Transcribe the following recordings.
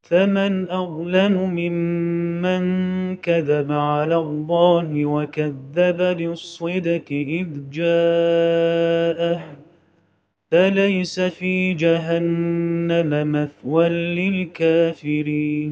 فمن أظلم ممن كذب على الله وكذب بالصدق إذ جاءه أليس في جهنم مثوى للكافرين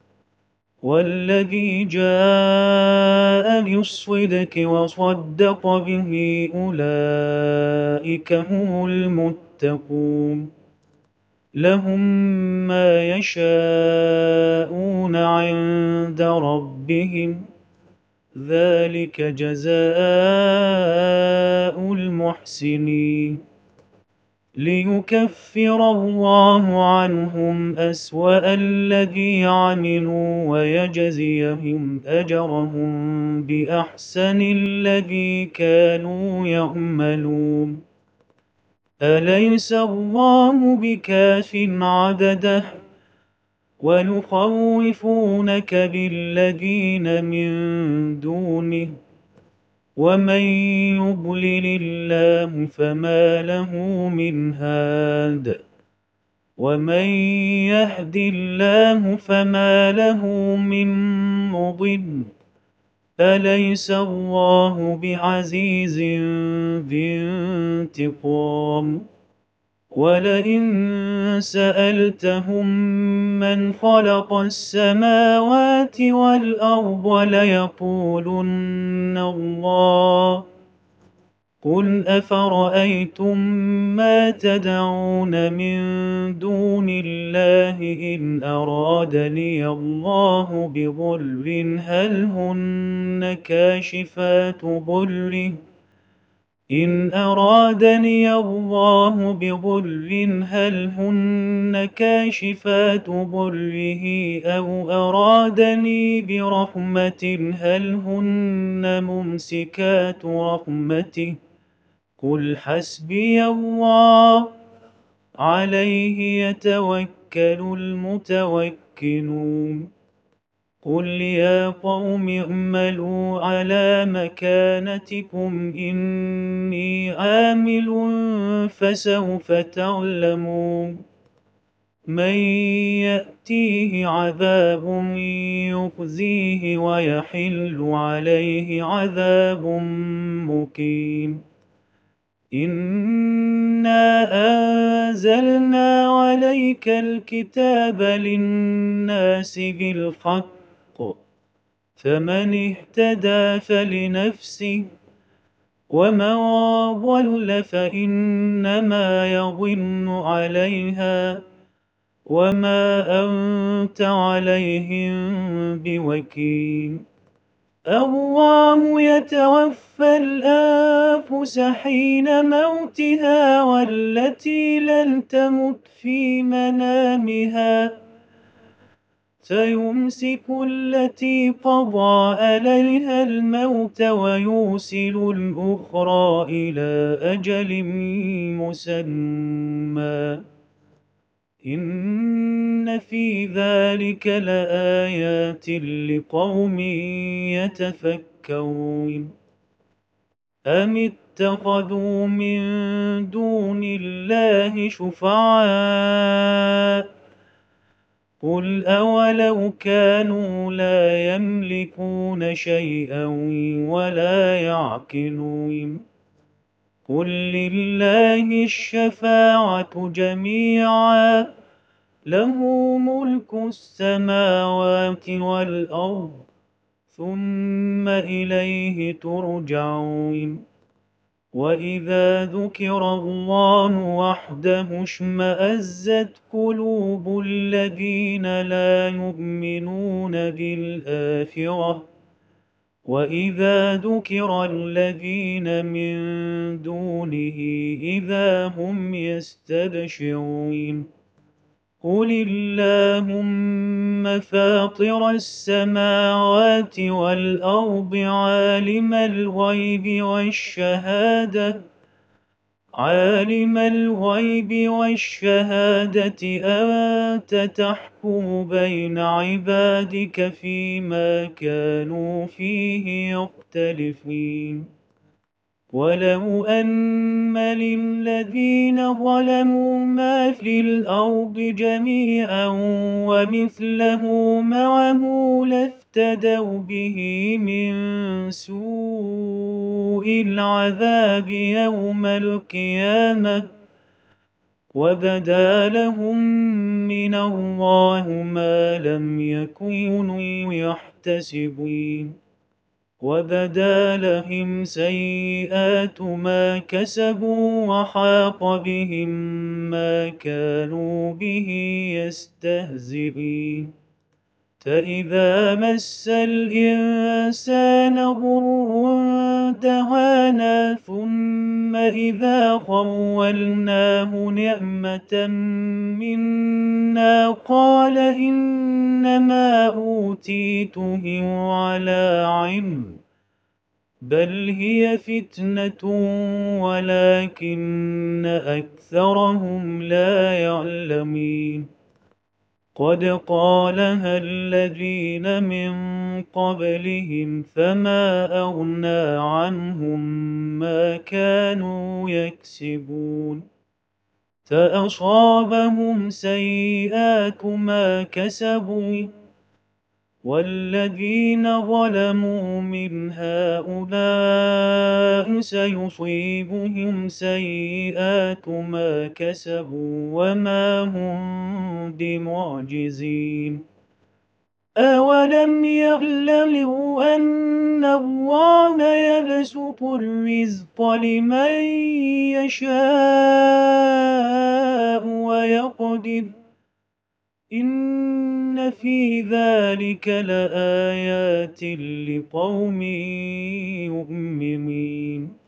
والذي جاء بالصدق وصدق به أولئك هم المتقون لهم ما يشاءون عند ربهم ذلك جزاء المحسنين ليكفر الله عنهم أسوأ الذي عملوا ويجزيهم أجرهم بأحسن الذي كانوا يعملون أليس الله بكاف عبده ويخوفونك بالذين من دونه ومن يضلل الله فما له من هاد ومن يهد الله فما له من مضل أليس الله بعزيز ذي انتقام ولئن سألتهم من خلق السماوات والأرض ليقولن الله قل أفرأيتم ما تدعون من دون الله إن أرادني الله بضر هل هن كاشفات ضره إن أرادني الله بضر هل هن كاشفات ضره أو أرادني برحمة هل هن ممسكات رحمته قل حسبي الله عليه يتوكل المتوكلون قل يا قوم اعملوا على مكانتكم إني عامل فسوف تعلمون من يأتيه عذاب يخزيه ويحل عليه عذاب مقيم إنا أنزلنا عليك الكتاب للناس بالحق فمن اهتدى فلنفسه ومن ضل فإنما يضل عليها وما أنت عليهم بوكيل الله يتوفى الأنفس حين موتها والتي لم تمت في منامها فيمسك التي قضى عليها الموت ويرسل الأخرى إلى أجل مسمى إن في ذلك لآيات لقوم يتفكرون أم اتخذوا من دون الله شفعاء قل أولو كانوا لا يملكون شيئا ولا يعقلون قل لله الشفاعة جميعا له ملك السماوات والأرض ثم إليه ترجعون وإذا ذكر الله وحده اشمأزت قلوب الذين لا يؤمنون بالآخرة وإذا ذكر الذين من دونه إذا هم يستبشرون قل اللهم فاطر السماوات والأرض عالم الغيب والشهادة أنت تحكم بين عبادك فيما كانوا فيه يختلفين ولو أن للذين ظلموا ما في الأرض جميعا ومثله معه لافتدوا به من سوء العذاب يوم القيامة وبدا لهم من الله ما لم يكونوا يحتسبون وبدا لهم سيئات ما كسبوا وحاق بهم ما كانوا به يستهزئون فإذا مس الإنسان ضر دعانا ثم إذا خولناه نعمة منا قال إنما أوتيته على علم بل هي فتنة ولكن أكثرهم لا يعلمون قد قالها الذين من قبلهم فما أغنى عنهم ما كانوا يكسبون فأصابهم سيئات ما كسبوا والذين ظلموا من هؤلاء سيصيبهم سيئات ما كسبوا وما هم بمعجزين أولم يعلموا أن الله يبسط الرزق لمن يشاء ويقدر إن في ذلك لآيات لقوم يؤمنون